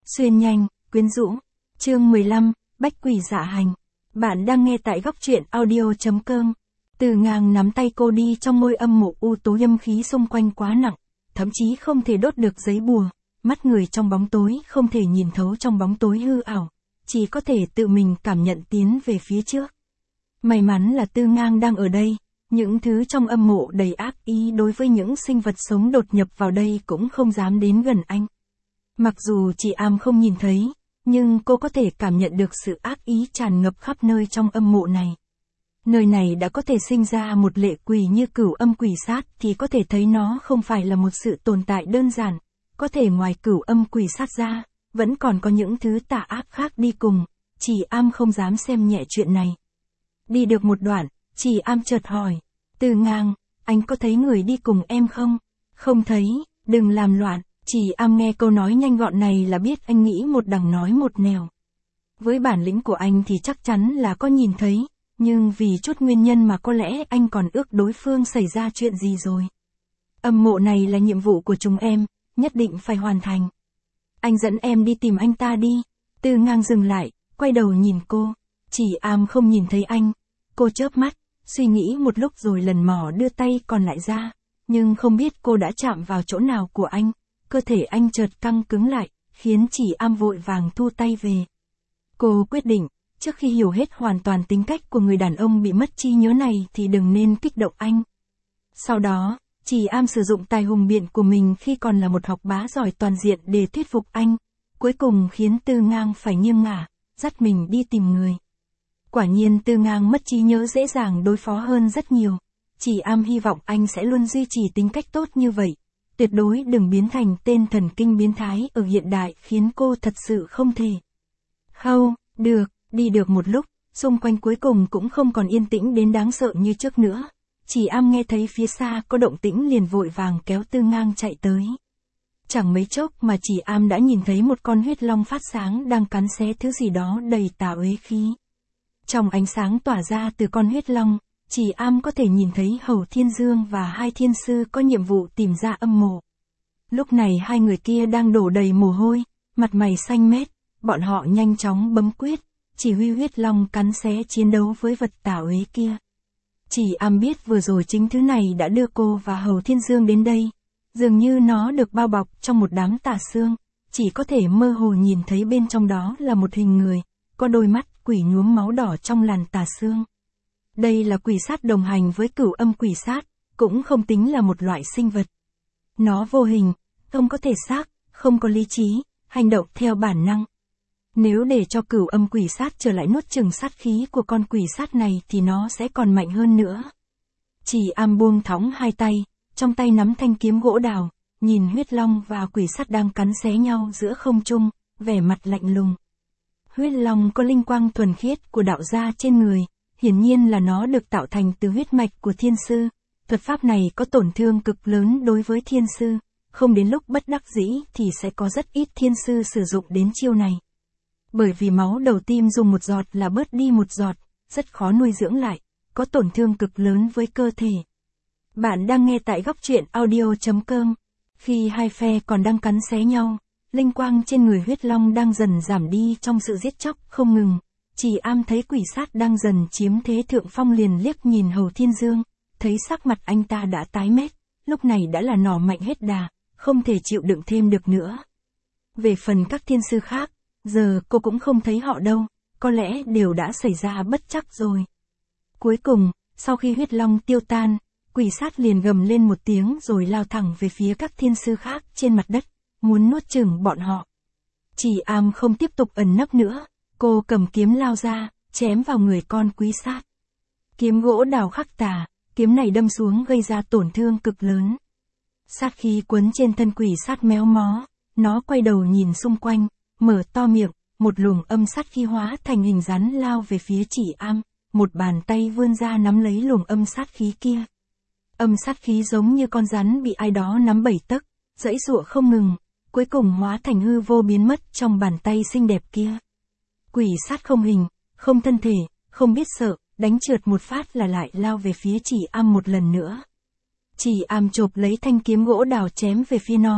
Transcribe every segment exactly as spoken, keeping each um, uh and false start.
Xuyên nhanh, quyến rũ. Chương mười lăm, Bách quỷ dạ hành. Bạn đang nghe tại góc truyện audio.com. Từ Ngang nắm tay cô đi trong ngôi âm mộ u tối, âm khí xung quanh quá nặng, thậm chí không thể đốt được giấy bùa, mắt người trong bóng tối không thể nhìn thấu trong bóng tối hư ảo, chỉ có thể tự mình cảm nhận tiến về phía trước. May mắn là Từ Ngang đang ở đây, những thứ trong âm mộ đầy ác ý đối với những sinh vật sống đột nhập vào đây cũng không dám đến gần anh. Mặc dù chị Am không nhìn thấy, nhưng cô có thể cảm nhận được sự ác ý tràn ngập khắp nơi trong âm mộ này. Nơi này đã có thể sinh ra một lệ quỷ như Cửu Âm Quỷ Sát thì có thể thấy nó không phải là một sự tồn tại đơn giản, có thể ngoài Cửu Âm Quỷ Sát ra, vẫn còn có những thứ tà ác khác đi cùng, chị Am không dám xem nhẹ chuyện này. Đi được một đoạn, chị Am chợt hỏi, Từ Ngang, anh có thấy người đi cùng em không? Không thấy, đừng làm loạn. Chị Am nghe câu nói nhanh gọn này là biết anh nghĩ một đằng nói một nẻo. Với bản lĩnh của anh thì chắc chắn là có nhìn thấy, nhưng vì chút nguyên nhân mà có lẽ anh còn ước đối phương xảy ra chuyện gì rồi. Âm mộ này là nhiệm vụ của chúng em, nhất định phải hoàn thành. Anh dẫn em đi tìm anh ta đi. Từ Ngang dừng lại, quay đầu nhìn cô. Chị Am không nhìn thấy anh. Cô chớp mắt, suy nghĩ một lúc rồi lần mò đưa tay còn lại ra, nhưng không biết cô đã chạm vào chỗ nào của anh. Cơ thể anh chợt căng cứng lại, khiến chị Am vội vàng thu tay về. Cô quyết định, trước khi hiểu hết hoàn toàn tính cách của người đàn ông bị mất trí nhớ này thì đừng nên kích động anh. Sau đó, chị Am sử dụng tài hùng biện của mình khi còn là một học bá giỏi toàn diện để thuyết phục anh, cuối cùng khiến Từ Ngang phải nghiêng ngả, dắt mình đi tìm người. Quả nhiên Từ Ngang mất trí nhớ dễ dàng đối phó hơn rất nhiều. Chị Am hy vọng anh sẽ luôn duy trì tính cách tốt như vậy. Tuyệt đối đừng biến thành tên thần kinh biến thái ở hiện đại khiến cô thật sự không thể. Khâu, được, đi được một lúc, xung quanh cuối cùng cũng không còn yên tĩnh đến đáng sợ như trước nữa. Chị Am nghe thấy phía xa có động tĩnh liền vội vàng kéo Từ Ngang chạy tới. Chẳng mấy chốc mà chị Am đã nhìn thấy một con huyết long phát sáng đang cắn xé thứ gì đó đầy tà uế khí. Trong ánh sáng tỏa ra từ con huyết long, chị Am có thể nhìn thấy Hầu Thiên Dương và hai thiên sư có nhiệm vụ tìm ra âm mộ. Lúc này hai người kia đang đổ đầy mồ hôi, mặt mày xanh mét, bọn họ nhanh chóng bấm quyết, chỉ huy huyết long cắn xé chiến đấu với vật tà uế kia. Chị Am biết vừa rồi chính thứ này đã đưa cô và Hầu Thiên Dương đến đây, dường như nó được bao bọc trong một đám tà xương, chỉ có thể mơ hồ nhìn thấy bên trong đó là một hình người, có đôi mắt quỷ nhuốm máu đỏ trong làn tà xương. Đây là quỷ sát đồng hành với Cửu Âm Quỷ Sát, cũng không tính là một loại sinh vật. Nó vô hình, không có thể xác, không có lý trí, hành động theo bản năng. Nếu để cho Cửu Âm Quỷ Sát trở lại nuốt chửng sát khí của con quỷ sát này thì nó sẽ còn mạnh hơn nữa. Chị Am buông thõng hai tay, trong tay nắm thanh kiếm gỗ đào, nhìn huyết long và quỷ sát đang cắn xé nhau giữa không trung, vẻ mặt lạnh lùng. Huyết long có linh quang thuần khiết của đạo gia trên người. Hiển nhiên là nó được tạo thành từ huyết mạch của thiên sư. Thuật pháp này có tổn thương cực lớn đối với thiên sư, không đến lúc bất đắc dĩ thì sẽ có rất ít thiên sư sử dụng đến chiêu này. Bởi vì máu đầu tim dùng một giọt là bớt đi một giọt, rất khó nuôi dưỡng lại, có tổn thương cực lớn với cơ thể. Bạn đang nghe tại góc truyện audio.com. Khi hai phe còn đang cắn xé nhau, linh quang trên người huyết long đang dần giảm đi trong sự giết chóc không ngừng. Chị Am thấy quỷ sát đang dần chiếm thế thượng phong liền liếc nhìn Hầu Thiên Dương, thấy sắc mặt anh ta đã tái mét, lúc này đã là nỏ mạnh hết đà, không thể chịu đựng thêm được nữa. Về phần các thiên sư khác, giờ cô cũng không thấy họ đâu, có lẽ đều đã xảy ra bất trắc rồi. Cuối cùng, sau khi huyết long tiêu tan, quỷ sát liền gầm lên một tiếng rồi lao thẳng về phía các thiên sư khác trên mặt đất, muốn nuốt chửng bọn họ. Chị Am không tiếp tục ẩn nấp nữa. Cô cầm kiếm lao ra, chém vào người con quỷ sát. Kiếm gỗ đào khắc tà, kiếm này đâm xuống gây ra tổn thương cực lớn. Sát khí quấn trên thân quỷ sát méo mó, nó quay đầu nhìn xung quanh, mở to miệng, một luồng âm sát khí hóa thành hình rắn lao về phía chị Am, một bàn tay vươn ra nắm lấy luồng âm sát khí kia. Âm sát khí giống như con rắn bị ai đó nắm bảy tấc, giãy giụa không ngừng, cuối cùng hóa thành hư vô biến mất trong bàn tay xinh đẹp kia. Quỷ sát không hình, không thân thể, không biết sợ, đánh trượt một phát là lại lao về phía chị Am một lần nữa. Chị Am chộp lấy thanh kiếm gỗ đào chém về phía nó,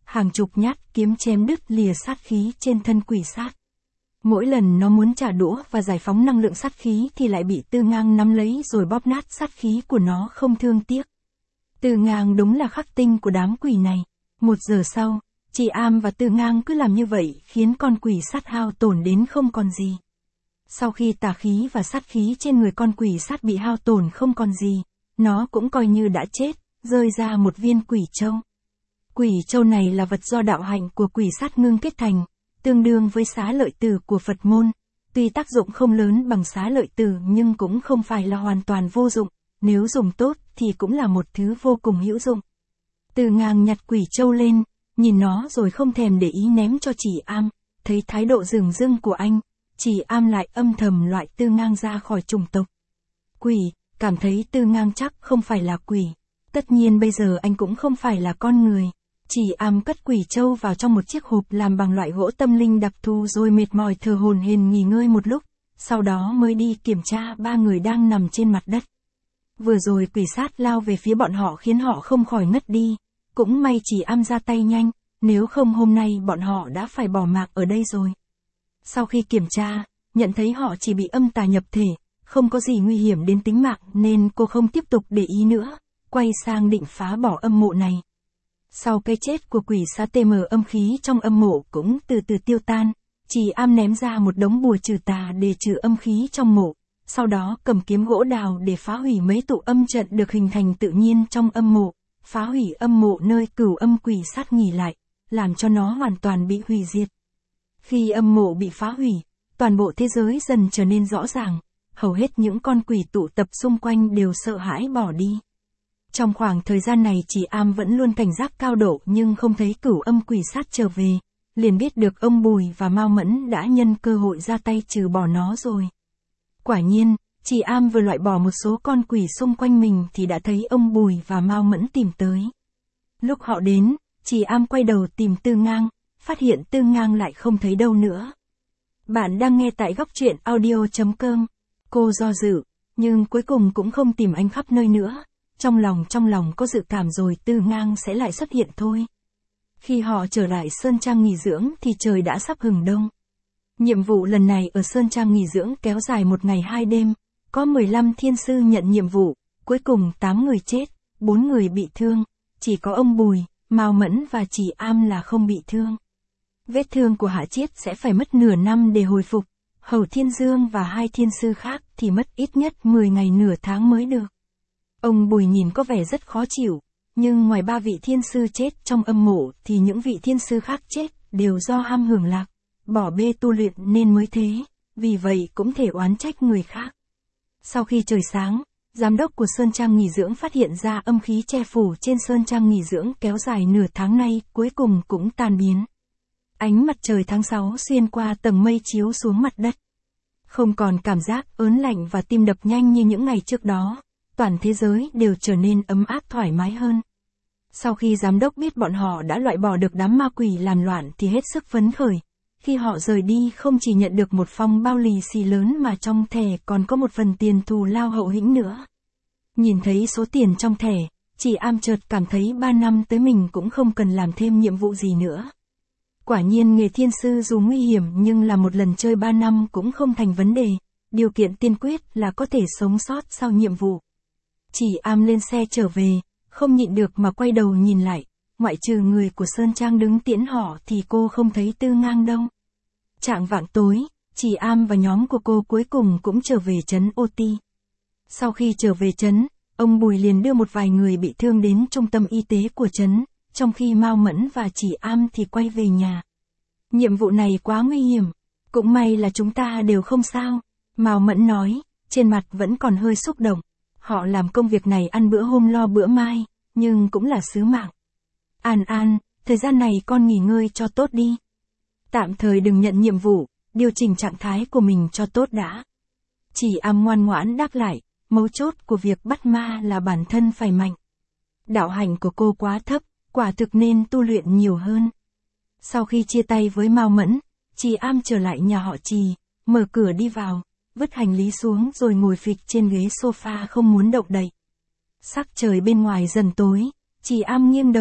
hàng chục nhát kiếm chém đứt lìa sát khí trên thân quỷ sát. Mỗi lần nó muốn trả đũa và giải phóng năng lượng sát khí thì lại bị Tư Ngang nắm lấy rồi bóp nát sát khí của nó không thương tiếc. Tư Ngang đúng là khắc tinh của đám quỷ này. Một giờ sau, chị Am và Tư Ngang cứ làm như vậy khiến con quỷ sát hao tổn đến không còn gì. Sau khi tà khí và sát khí trên người con quỷ sát bị hao tổn không còn gì, nó cũng coi như đã chết, rơi ra một viên quỷ châu. Quỷ châu này là vật do đạo hạnh của quỷ sát ngưng kết thành, tương đương với xá lợi tử của Phật môn. Tuy tác dụng không lớn bằng xá lợi tử nhưng cũng không phải là hoàn toàn vô dụng, nếu dùng tốt thì cũng là một thứ vô cùng hữu dụng. Tư Ngang nhặt quỷ châu lên, nhìn nó rồi không thèm để ý ném cho chị Am, thấy thái độ dửng dưng của anh, chị Am lại âm thầm loại Tư Ngang ra khỏi chủng tộc quỷ, cảm thấy Tư Ngang chắc không phải là quỷ. Tất nhiên bây giờ anh cũng không phải là con người. Chị Am cất quỷ châu vào trong một chiếc hộp làm bằng loại gỗ tâm linh đặc thù rồi mệt mỏi thở hổn hển nghỉ ngơi một lúc, sau đó mới đi kiểm tra ba người đang nằm trên mặt đất. Vừa rồi quỷ sát lao về phía bọn họ khiến họ không khỏi ngất đi, cũng may chị Am ra tay nhanh, nếu không hôm nay bọn họ đã phải bỏ mạng ở đây rồi. Sau khi kiểm tra, nhận thấy họ chỉ bị âm tà nhập thể, không có gì nguy hiểm đến tính mạng nên cô không tiếp tục để ý nữa, quay sang định phá bỏ âm mộ này. Sau cái chết của quỷ sát tê em âm khí trong âm mộ cũng từ từ tiêu tan, chị Am ném ra một đống bùa trừ tà để trừ âm khí trong mộ, sau đó cầm kiếm gỗ đào để phá hủy mấy tụ âm trận được hình thành tự nhiên trong âm mộ, phá hủy âm mộ nơi cửu âm quỷ sát nghỉ lại, làm cho nó hoàn toàn bị hủy diệt. Khi âm mộ bị phá hủy, toàn bộ thế giới dần trở nên rõ ràng, hầu hết những con quỷ tụ tập xung quanh đều sợ hãi bỏ đi. Trong khoảng thời gian này chị Am vẫn luôn cảnh giác cao độ nhưng không thấy cửu âm quỷ sát trở về, liền biết được ông Bùi và Mao Mẫn đã nhân cơ hội ra tay trừ bỏ nó rồi. Quả nhiên, chị Am vừa loại bỏ một số con quỷ xung quanh mình thì đã thấy ông Bùi và Mao Mẫn tìm tới. Lúc họ đến, chị Am quay đầu tìm Tư Ngang, phát hiện Tư Ngang lại không thấy đâu nữa. Bạn đang nghe tại góc truyện audio chấm com. Cô do dự, nhưng cuối cùng cũng không tìm anh khắp nơi nữa. Trong lòng trong lòng có dự cảm rồi Tư Ngang sẽ lại xuất hiện thôi. Khi họ trở lại Sơn Trang nghỉ dưỡng thì trời đã sắp hừng đông. Nhiệm vụ lần này ở Sơn Trang nghỉ dưỡng kéo dài một ngày hai đêm, có mười lăm thiên sư nhận nhiệm vụ, cuối cùng tám người chết, bốn người bị thương, chỉ có ông Bùi, Mao Mẫn và chị Am là không bị thương. Vết thương của Hạ Chiết sẽ phải mất nửa năm để hồi phục, Hầu Thiên Dương và hai thiên sư khác thì mất ít nhất mười ngày nửa tháng mới được. Ông Bùi nhìn có vẻ rất khó chịu, nhưng ngoài ba vị thiên sư chết trong âm mộ thì những vị thiên sư khác chết đều do ham hưởng lạc, bỏ bê tu luyện nên mới thế, vì vậy cũng thể oán trách người khác. Sau khi trời sáng, giám đốc của Sơn Trang nghỉ dưỡng phát hiện ra âm khí che phủ trên Sơn Trang nghỉ dưỡng kéo dài nửa tháng nay cuối cùng cũng tan biến. Ánh mặt trời tháng sáu xuyên qua tầng mây chiếu xuống mặt đất. Không còn cảm giác ớn lạnh và tim đập nhanh như những ngày trước đó, toàn thế giới đều trở nên ấm áp thoải mái hơn. Sau khi giám đốc biết bọn họ đã loại bỏ được đám ma quỷ làm loạn thì hết sức phấn khởi. Khi họ rời đi không chỉ nhận được một phong bao lì xì lớn mà trong thẻ còn có một phần tiền thù lao hậu hĩnh nữa. Nhìn thấy số tiền trong thẻ, chị Am chợt cảm thấy ba năm tới mình cũng không cần làm thêm nhiệm vụ gì nữa. Quả nhiên nghề thiên sư dù nguy hiểm nhưng là một lần chơi ba năm cũng không thành vấn đề, điều kiện tiên quyết là có thể sống sót sau nhiệm vụ. Chị Am lên xe trở về, không nhịn được mà quay đầu nhìn lại, ngoại trừ người của Sơn Trang đứng tiễn họ thì cô không thấy Tư Ngang đâu. Chạng vạng tối, chị Am và nhóm của cô cuối cùng cũng trở về trấn ô tê. Sau khi trở về trấn, ông Bùi liền đưa một vài người bị thương đến trung tâm y tế của trấn, trong khi Mao Mẫn và chị Am thì quay về nhà. Nhiệm vụ này quá nguy hiểm, cũng may là chúng ta đều không sao, Mao Mẫn nói, trên mặt vẫn còn hơi xúc động. Họ làm công việc này ăn bữa hôm lo bữa mai, nhưng cũng là sứ mạng. An An, thời gian này con nghỉ ngơi cho tốt đi. Tạm thời đừng nhận nhiệm vụ, điều chỉnh trạng thái của mình cho tốt đã. Chị Am ngoan ngoãn đáp lại, mấu chốt của việc bắt ma là bản thân phải mạnh. Đạo hành của cô quá thấp, quả thực nên tu luyện nhiều hơn. Sau khi chia tay với Mao Mẫn, chị Am trở lại nhà họ Trì, mở cửa đi vào, vứt hành lý xuống rồi ngồi phịch trên ghế sofa không muốn động đậy. Sắc trời bên ngoài dần tối, chị Am nghiêng đầu,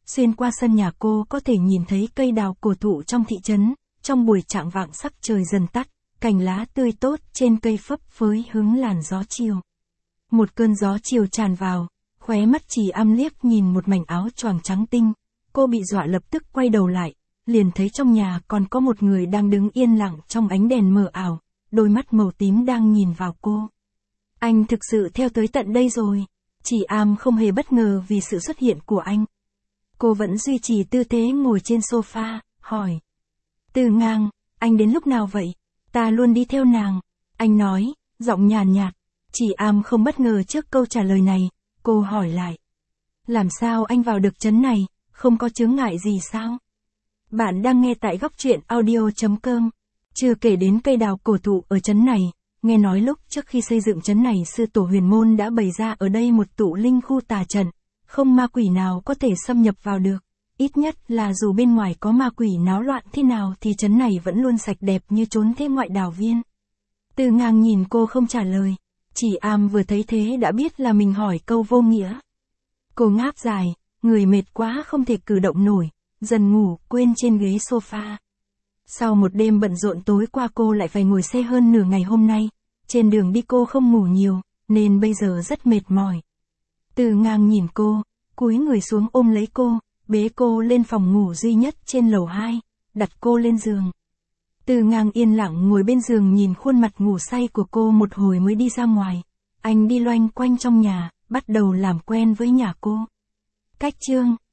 Xuyên qua sân nhà cô có thể nhìn thấy cây đào cổ thụ trong thị trấn, trong buổi chạng vạng sắc trời dần tắt, cành lá tươi tốt trên cây phấp phới hứng làn gió chiều. Một cơn gió chiều tràn vào, khóe mắt Trì Am liếc nhìn một mảnh áo choàng trắng tinh, cô bị dọa lập tức quay đầu lại, liền thấy trong nhà còn có một người đang đứng yên lặng trong ánh đèn mờ ảo, đôi mắt màu tím đang nhìn vào cô. Anh thực sự theo tới tận đây rồi. Trì Am không hề bất ngờ vì sự xuất hiện của anh. Cô vẫn duy trì tư thế ngồi trên sofa, hỏi. Từ Ngang, anh đến lúc nào vậy? Ta luôn đi theo nàng. Anh nói, giọng nhàn nhạt. Trì Am không bất ngờ trước câu trả lời này, cô hỏi lại. Làm sao anh vào được trấn này, không có chướng ngại gì sao? Bạn đang nghe tại góc truyện audio chấm com. Chưa kể đến cây đào cổ thụ ở trấn này, nghe nói lúc trước khi xây dựng trấn này sư tổ Huyền Môn đã bày ra ở đây một tụ linh khu tà trận, không ma quỷ nào có thể xâm nhập vào được. Ít nhất là dù bên ngoài có ma quỷ náo loạn thế nào thì trấn này vẫn luôn sạch đẹp như trốn thế ngoại đảo viên. Từ Ngang nhìn cô không trả lời. Trì Am vừa thấy thế đã biết là mình hỏi câu vô nghĩa. Cô ngáp dài, người mệt quá không thể cử động nổi, dần ngủ quên trên ghế sofa. Sau một đêm bận rộn tối qua cô lại phải ngồi xe hơn nửa ngày hôm nay, trên đường đi cô không ngủ nhiều, nên bây giờ rất mệt mỏi. Từ Ngang nhìn cô, cúi người xuống ôm lấy cô, bế cô lên phòng ngủ duy nhất trên lầu hai, đặt cô lên giường. Từ Ngang yên lặng ngồi bên giường nhìn khuôn mặt ngủ say của cô một hồi mới đi ra ngoài. Anh đi loanh quanh trong nhà, bắt đầu làm quen với nhà cô. Cách chương